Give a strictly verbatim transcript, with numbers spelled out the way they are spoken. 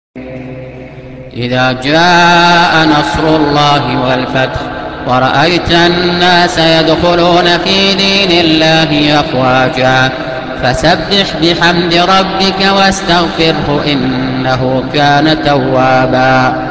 إذا جاء نصر الله والفتح ورأيت الناس يدخلون في دين الله أفواجا فسبح بحمد ربك واستغفره إنه كان توابا.